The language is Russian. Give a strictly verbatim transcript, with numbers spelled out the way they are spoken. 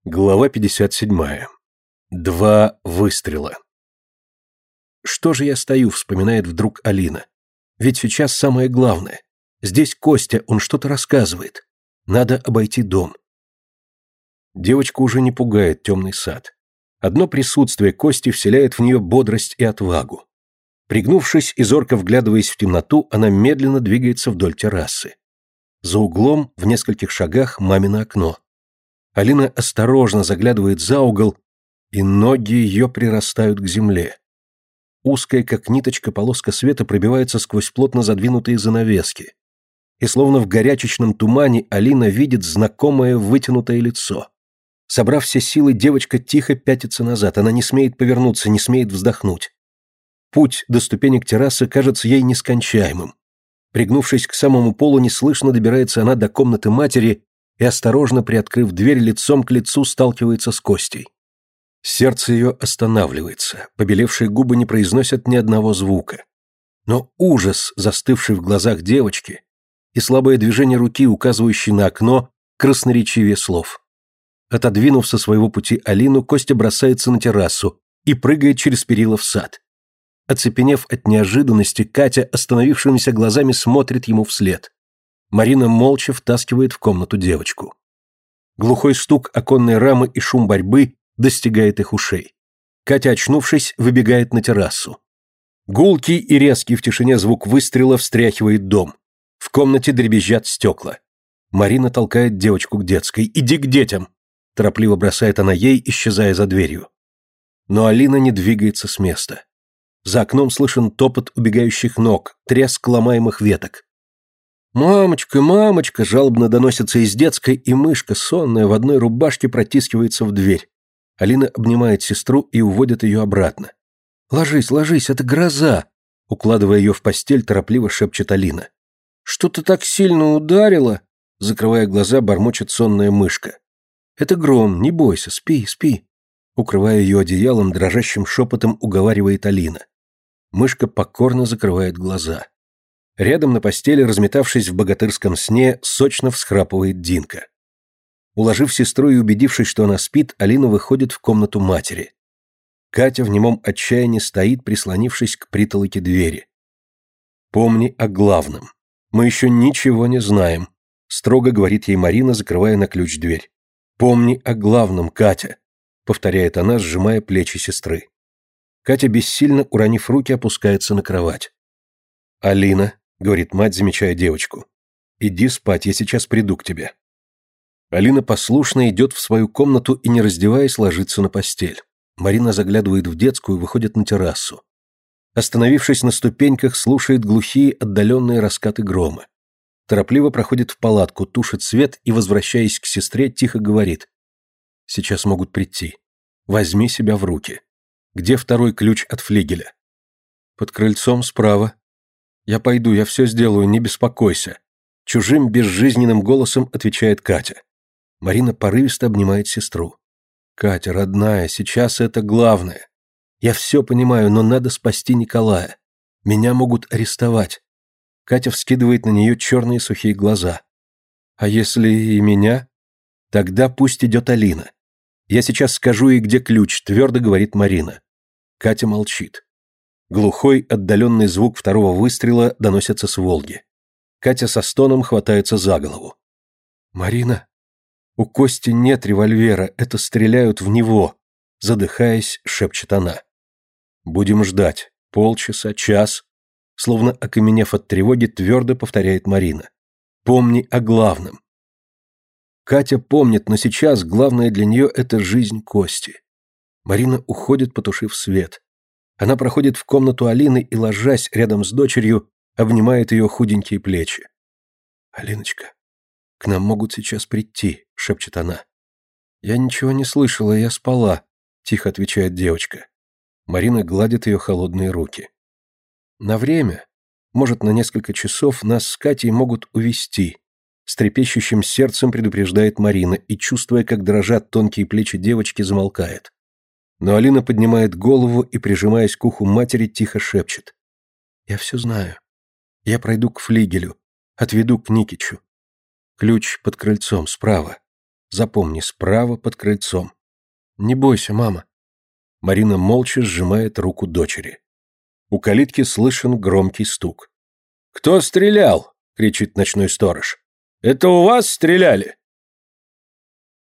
Глава пятьдесят семь. Два выстрела. «Что же я стою?» — вспоминает вдруг Алина. «Ведь сейчас самое главное. Здесь Костя, он что-то рассказывает. Надо обойти дом». Девочку уже не пугает темный сад. Одно присутствие Кости вселяет в нее бодрость и отвагу. Пригнувшись и зорко вглядываясь в темноту, она медленно двигается вдоль террасы. За углом, в нескольких шагах, мамино окно. Алина осторожно заглядывает за угол, и ноги ее прирастают к земле. Узкая, как ниточка, полоска света пробивается сквозь плотно задвинутые занавески. И словно в горячечном тумане Алина видит знакомое вытянутое лицо. Собрав все силы, девочка тихо пятится назад, она не смеет повернуться, не смеет вздохнуть. Путь до ступенек террасы кажется ей нескончаемым. Пригнувшись к самому полу, неслышно добирается она до комнаты матери и, осторожно приоткрыв дверь, лицом к лицу сталкивается с Костей. Сердце ее останавливается, побелевшие губы не произносят ни одного звука. Но ужас, застывший в глазах девочки, и слабое движение руки, указывающей на окно, красноречивее слов. Отодвинув со своего пути Алину, Костя бросается на террасу и прыгает через перила в сад. Оцепенев от неожиданности, Катя остановившимися глазами смотрит ему вслед. Марина молча втаскивает в комнату девочку. Глухой стук оконной рамы и шум борьбы достигает их ушей. Катя, очнувшись, выбегает на террасу. Гулкий и резкий в тишине звук выстрела встряхивает дом. В комнате дребезжат стекла. Марина толкает девочку к детской. «Иди к детям!» Торопливо бросает она ей, исчезая за дверью. Но Алина не двигается с места. За окном слышен топот убегающих ног, треск ломаемых веток. «Мамочка, мамочка!» жалобно доносится из детской, и мышка, сонная, в одной рубашке протискивается в дверь. Алина обнимает сестру и уводит ее обратно. «Ложись, ложись, это гроза!» Укладывая ее в постель, торопливо шепчет Алина. «Что-то так сильно ударило!» Закрывая глаза, бормочет сонная мышка. «Это гром, не бойся, спи, спи!» Укрывая ее одеялом, дрожащим шепотом уговаривает Алина. Мышка покорно закрывает глаза. Рядом на постели, разметавшись в богатырском сне, сочно всхрапывает Динка. Уложив сестру и убедившись, что она спит, Алина выходит в комнату матери. Катя в немом отчаянии стоит, прислонившись к притолоке двери. «Помни о главном. Мы еще ничего не знаем», — строго говорит ей Марина, закрывая на ключ дверь. «Помни о главном, Катя», — повторяет она, сжимая плечи сестры. Катя, бессильно уронив руки, опускается на кровать. «Алина», — говорит мать, замечая девочку, — «иди спать, я сейчас приду к тебе». Алина послушно идет в свою комнату и, не раздеваясь, ложится на постель. Марина заглядывает в детскую и выходит на террасу. Остановившись на ступеньках, слушает глухие отдаленные раскаты грома. Торопливо проходит в палатку, тушит свет и, возвращаясь к сестре, тихо говорит. «Сейчас могут прийти. Возьми себя в руки. Где второй ключ от флигеля?» «Под крыльцом справа». «Я пойду, я все сделаю, не беспокойся», — чужим безжизненным голосом отвечает Катя. Марина порывисто обнимает сестру. «Катя, родная, сейчас это главное. Я все понимаю, но надо спасти Николая. Меня могут арестовать». Катя вскидывает на нее черные сухие глаза. «А если и меня?» «Тогда пусть идет Алина. Я сейчас скажу ей, где ключ», — твердо говорит Марина. Катя молчит. Глухой, отдаленный звук второго выстрела доносится с Волги. Катя со стоном хватается за голову. «Марина, у Кости нет револьвера, это стреляют в него», — задыхаясь, шепчет она. «Будем ждать. Полчаса, час», — словно окаменев от тревоги, твердо повторяет Марина. «Помни о главном». Катя помнит, но сейчас главное для нее — это жизнь Кости. Марина уходит, потушив свет. Она проходит в комнату Алины и, ложась рядом с дочерью, обнимает ее худенькие плечи. «Алиночка, к нам могут сейчас прийти», — шепчет она. «Я ничего не слышала, я спала», — тихо отвечает девочка. Марина гладит ее холодные руки. «На время, может, на несколько часов, нас с Катей могут увезти», — с трепещущим сердцем предупреждает Марина и, чувствуя, как дрожат тонкие плечи девочки, замолкает. Но Алина поднимает голову и, прижимаясь к уху матери, тихо шепчет. «Я все знаю. Я пройду к флигелю, отведу к Никичу. Ключ под крыльцом, справа. Запомни, справа под крыльцом. Не бойся, мама. Марина молча сжимает руку дочери. У калитки слышен громкий стук. «Кто стрелял?» — кричит ночной сторож. «Это у вас стреляли?»